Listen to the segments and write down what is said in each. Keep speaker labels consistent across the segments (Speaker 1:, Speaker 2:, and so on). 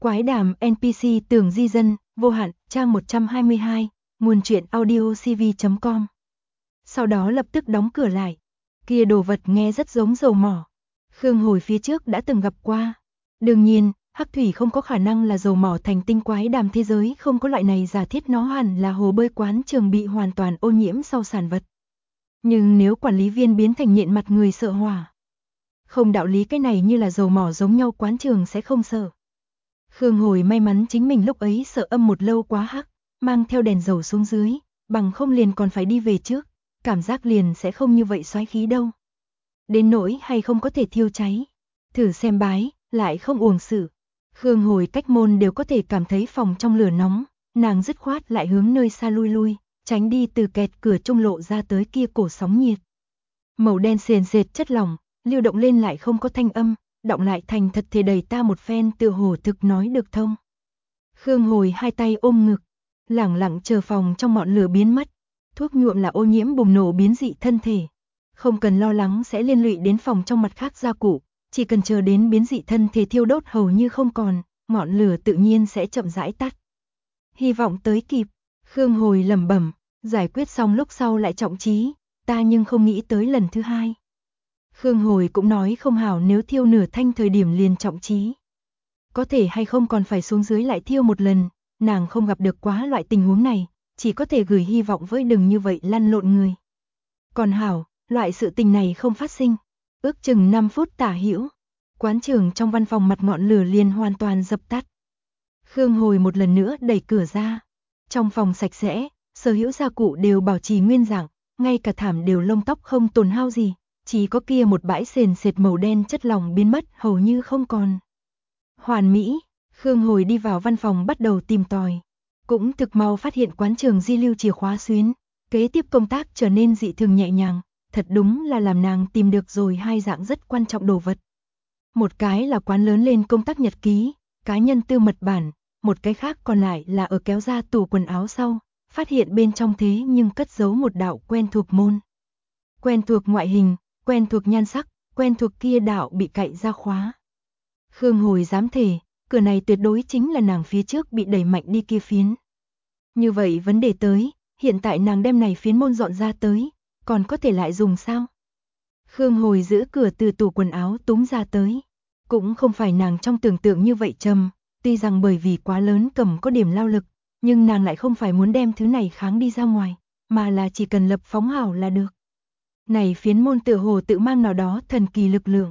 Speaker 1: Quái đàm NPC Tường Di Dân, vô hạn, trang 122, nguồn truyện audio cv.com. Sau đó lập tức đóng cửa lại. Kia đồ vật nghe rất giống dầu mỏ. Khương Hồi phía trước đã từng gặp qua. Đương nhiên, hắc thủy không có khả năng là dầu mỏ thành tinh, quái đàm thế giới không có loại này giả thiết, nó hẳn là hồ bơi quán trường bị hoàn toàn ô nhiễm sau sản vật. Nhưng nếu quản lý viên biến thành nhện mặt người sợ hỏa, không đạo lý cái này như là dầu mỏ giống nhau quán trường sẽ không sợ. Khương Hồi may mắn chính mình lúc ấy sợ âm một lâu quá hắc, mang theo đèn dầu xuống dưới, bằng không liền còn phải đi về trước, cảm giác liền sẽ không như vậy xoáy khí đâu. Đến nỗi hay không có thể thiêu cháy, thử xem bái, lại không uổng sự. Khương Hồi cách môn đều có thể cảm thấy phòng trong lửa nóng, nàng dứt khoát lại hướng nơi xa lui lui, tránh đi từ kẹt cửa trung lộ ra tới kia cổ sóng nhiệt. Màu đen sền sệt chất lỏng, lưu động lên lại không có thanh âm, động lại thành thật thể đầy ta một phen tựa hồ thực nói được thông. Khương Hồi hai tay ôm ngực, lẳng lặng chờ phòng trong ngọn lửa biến mất. Thuốc nhuộm là ô nhiễm bùng nổ biến dị thân thể, không cần lo lắng sẽ liên lụy đến phòng trong mặt khác gia cụ, chỉ cần chờ đến biến dị thân thể thiêu đốt hầu như không còn, ngọn lửa tự nhiên sẽ chậm rãi tắt. Hy vọng tới kịp, Khương Hồi lẩm bẩm, giải quyết xong lúc sau lại trọng trí, ta nhưng không nghĩ tới lần thứ hai. Khương Hồi cũng nói không hảo nếu thiêu nửa thanh thời điểm liền trọng trí. Có thể hay không còn phải xuống dưới lại thiêu một lần, nàng không gặp được quá loại tình huống này, chỉ có thể gửi hy vọng với đừng như vậy lăn lộn người. Còn hảo, loại sự tình này không phát sinh. Ước chừng 5 phút tả hữu, quán trường trong văn phòng mặt ngọn lửa liền hoàn toàn dập tắt. Khương Hồi một lần nữa đẩy cửa ra. Trong phòng sạch sẽ, sở hữu gia cụ đều bảo trì nguyên dạng, ngay cả thảm đều lông tóc không tổn hao gì, chỉ có kia một bãi sền sệt màu đen chất lỏng biến mất hầu như không còn. Hoàn mỹ, Khương Hồi đi vào văn phòng bắt đầu tìm tòi. Cũng thực mau phát hiện quán trường di lưu chìa khóa xuyến, kế tiếp công tác trở nên dị thường nhẹ nhàng, thật đúng là làm nàng tìm được rồi hai dạng rất quan trọng đồ vật. Một cái là quán lớn lên công tác nhật ký, cá nhân tư mật bản, một cái khác còn lại là ở kéo ra tủ quần áo sau, phát hiện bên trong thế nhưng cất giấu một đạo quen thuộc môn. Quen thuộc ngoại hình, quen thuộc nhan sắc, quen thuộc kia đạo bị cậy ra khóa. Khương Hồi dám thề, cửa này tuyệt đối chính là nàng phía trước bị đẩy mạnh đi kia phiến. Như vậy vấn đề tới, hiện tại nàng đem này phiến môn dọn ra tới, còn có thể lại dùng sao? Khương Hồi giữ cửa từ tủ quần áo túm ra tới. Cũng không phải nàng trong tưởng tượng như vậy trầm, tuy rằng bởi vì quá lớn cầm có điểm lao lực, nhưng nàng lại không phải muốn đem thứ này kháng đi ra ngoài, mà là chỉ cần lập phóng hảo là được. Này phiến môn tựa hồ tự mang nào đó thần kỳ lực lượng.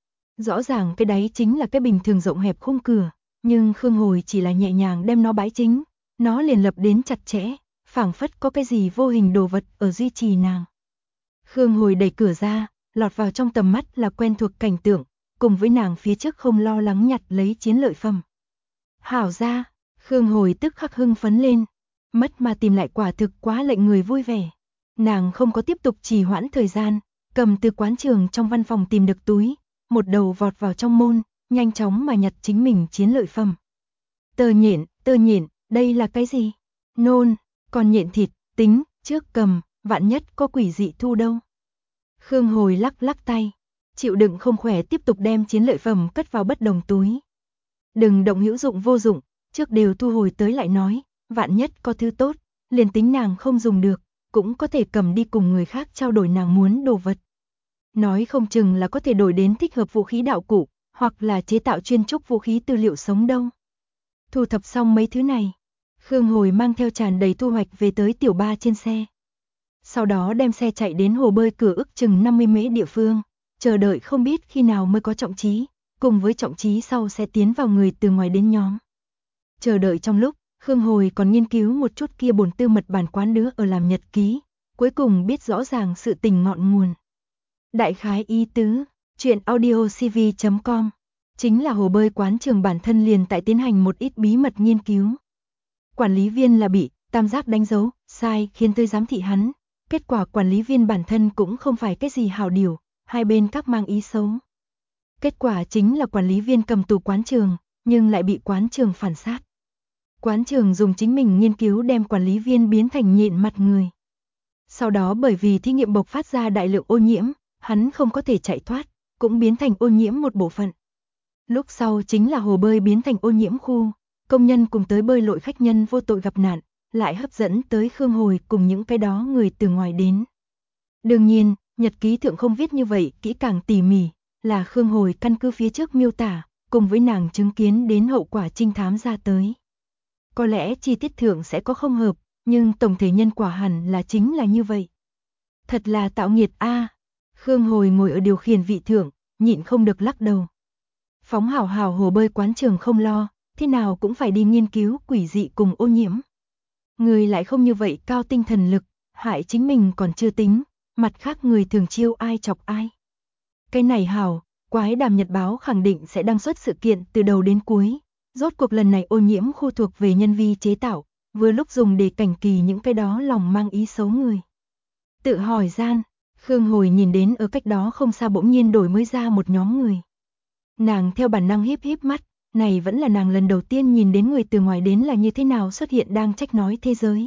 Speaker 1: Rõ ràng cái đấy chính là cái bình thường rộng hẹp khung cửa, nhưng Khương Hồi chỉ là nhẹ nhàng đem nó bãi chính, nó liền lập đến chặt chẽ, phảng phất có cái gì vô hình đồ vật ở duy trì nàng. Khương Hồi đẩy cửa ra, lọt vào trong tầm mắt là quen thuộc cảnh tượng, cùng với nàng phía trước không lo lắng nhặt lấy chiến lợi phẩm. Hảo ra, Khương Hồi tức khắc hưng phấn lên, mất mà tìm lại quả thực quá lệnh người vui vẻ. Nàng không có tiếp tục trì hoãn thời gian, cầm từ quán trường trong văn phòng tìm được túi, một đầu vọt vào trong môn, nhanh chóng mà nhặt chính mình chiến lợi phẩm. Tơ nhện, đây là cái gì? Nôn, còn nhện thịt, tính, trước cầm, vạn nhất có quỷ dị thu đâu. Khương Hồi lắc lắc tay, chịu đựng không khỏe tiếp tục đem chiến lợi phẩm cất vào bất đồng túi. Đừng động hữu dụng vô dụng, trước đều thu hồi tới lại nói, vạn nhất có thứ tốt, liền tính nàng không dùng được, cũng có thể cầm đi cùng người khác trao đổi nàng muốn đồ vật. Nói không chừng là có thể đổi đến thích hợp vũ khí đạo cụ, hoặc là chế tạo chuyên trúc vũ khí tư liệu sống đâu. Thu thập xong mấy thứ này, Khương Hồi mang theo tràn đầy thu hoạch về tới tiểu ba trên xe. Sau đó đem xe chạy đến hồ bơi cửa ước chừng 50 mễ địa phương, chờ đợi không biết khi nào mới có trọng trí, cùng với trọng trí sau sẽ tiến vào người từ ngoài đến nhóm. Chờ đợi trong lúc, Khương Hồi còn nghiên cứu một chút kia bổn tư mật bản quán đứa ở làm nhật ký, cuối cùng biết rõ ràng sự tình ngọn nguồn. Đại khái ý tứ, chuyện audio cv.com, chính là hồ bơi quán trường bản thân liền tại tiến hành một ít bí mật nghiên cứu. Quản lý viên là bị tam giác đánh dấu, sai khiến tới giám thị hắn, kết quả quản lý viên bản thân cũng không phải cái gì hảo điều, hai bên các mang ý xấu. Kết quả chính là quản lý viên cầm tù quán trường, nhưng lại bị quán trường phản sát. Quán trường dùng chính mình nghiên cứu đem quản lý viên biến thành nhện mặt người. Sau đó bởi vì thí nghiệm bộc phát ra đại lượng ô nhiễm, hắn không có thể chạy thoát, cũng biến thành ô nhiễm một bộ phận. Lúc sau chính là hồ bơi biến thành ô nhiễm khu, công nhân cùng tới bơi lội khách nhân vô tội gặp nạn, lại hấp dẫn tới Khương Hồi cùng những cái đó người từ ngoài đến. Đương nhiên, nhật ký thượng không viết như vậy kỹ càng tỉ mỉ, là Khương Hồi căn cứ phía trước miêu tả, cùng với nàng chứng kiến đến hậu quả trinh thám ra tới. Có lẽ chi tiết thượng sẽ có không hợp, nhưng tổng thể nhân quả hẳn là chính là như vậy. Thật là tạo nghiệt a. Khương Hồi ngồi ở điều khiển vị thượng, nhịn không được lắc đầu. Phóng hảo hảo hồ bơi quán trường không lo, thế nào cũng phải đi nghiên cứu quỷ dị cùng ô nhiễm. Người lại không như vậy cao tinh thần lực, hại chính mình còn chưa tính, mặt khác người thường chiêu ai chọc ai. Cái này hảo, Quái Đàm Nhật báo khẳng định sẽ đăng xuất sự kiện từ đầu đến cuối. Rốt cuộc lần này ô nhiễm khu thuộc về nhân vi chế tạo, vừa lúc dùng để cảnh kỳ những cái đó lòng mang ý xấu người. Tự hỏi gian, Khương Hồi nhìn đến ở cách đó không xa bỗng nhiên đổi mới ra một nhóm người. Nàng theo bản năng híp híp mắt, này vẫn là nàng lần đầu tiên nhìn đến người từ ngoài đến là như thế nào xuất hiện đang trách nói thế giới.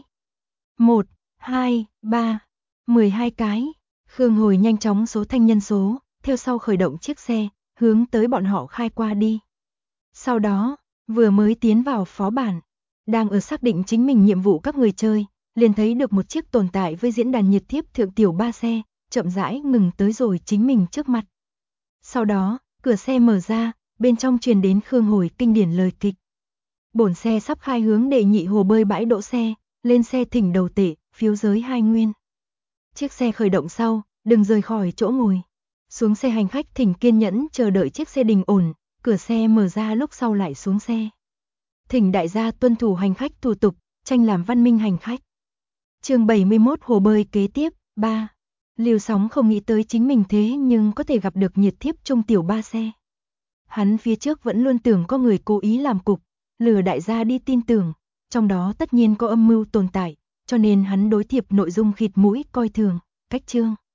Speaker 1: 1, 2, 3, 12 cái. Khương Hồi nhanh chóng số thanh nhân số, theo sau khởi động chiếc xe, hướng tới bọn họ khai qua đi. Sau đó, vừa mới tiến vào phó bản, đang ở xác định chính mình nhiệm vụ các người chơi, liền thấy được một chiếc tồn tại với diễn đàn nhiệt thiếp thượng tiểu 3 xe, chậm rãi ngừng tới rồi chính mình trước mặt. Sau đó, cửa xe mở ra, bên trong truyền đến Khương Hồi kinh điển lời kịch. Bổn xe sắp khai hướng đệ nhị hồ bơi bãi đỗ xe, lên xe thỉnh đầu tệ, phiếu giới 2 nguyên. Chiếc xe khởi động sau, đừng rời khỏi chỗ ngồi. Xuống xe hành khách thỉnh kiên nhẫn chờ đợi chiếc xe đình ổn, cửa xe mở ra lúc sau lại xuống xe. Thỉnh đại gia tuân thủ hành khách thủ tục, tranh làm văn minh hành khách. Chương 71 hồ bơi kế tiếp, 3. Liều Sóng không nghĩ tới chính mình thế nhưng có thể gặp được nhiệt thiếp trong tiểu 3 xe. Hắn phía trước vẫn luôn tưởng có người cố ý làm cục, lừa đại gia đi tin tưởng, trong đó tất nhiên có âm mưu tồn tại, cho nên hắn đối thiệp nội dung khịt mũi coi thường, cách chương.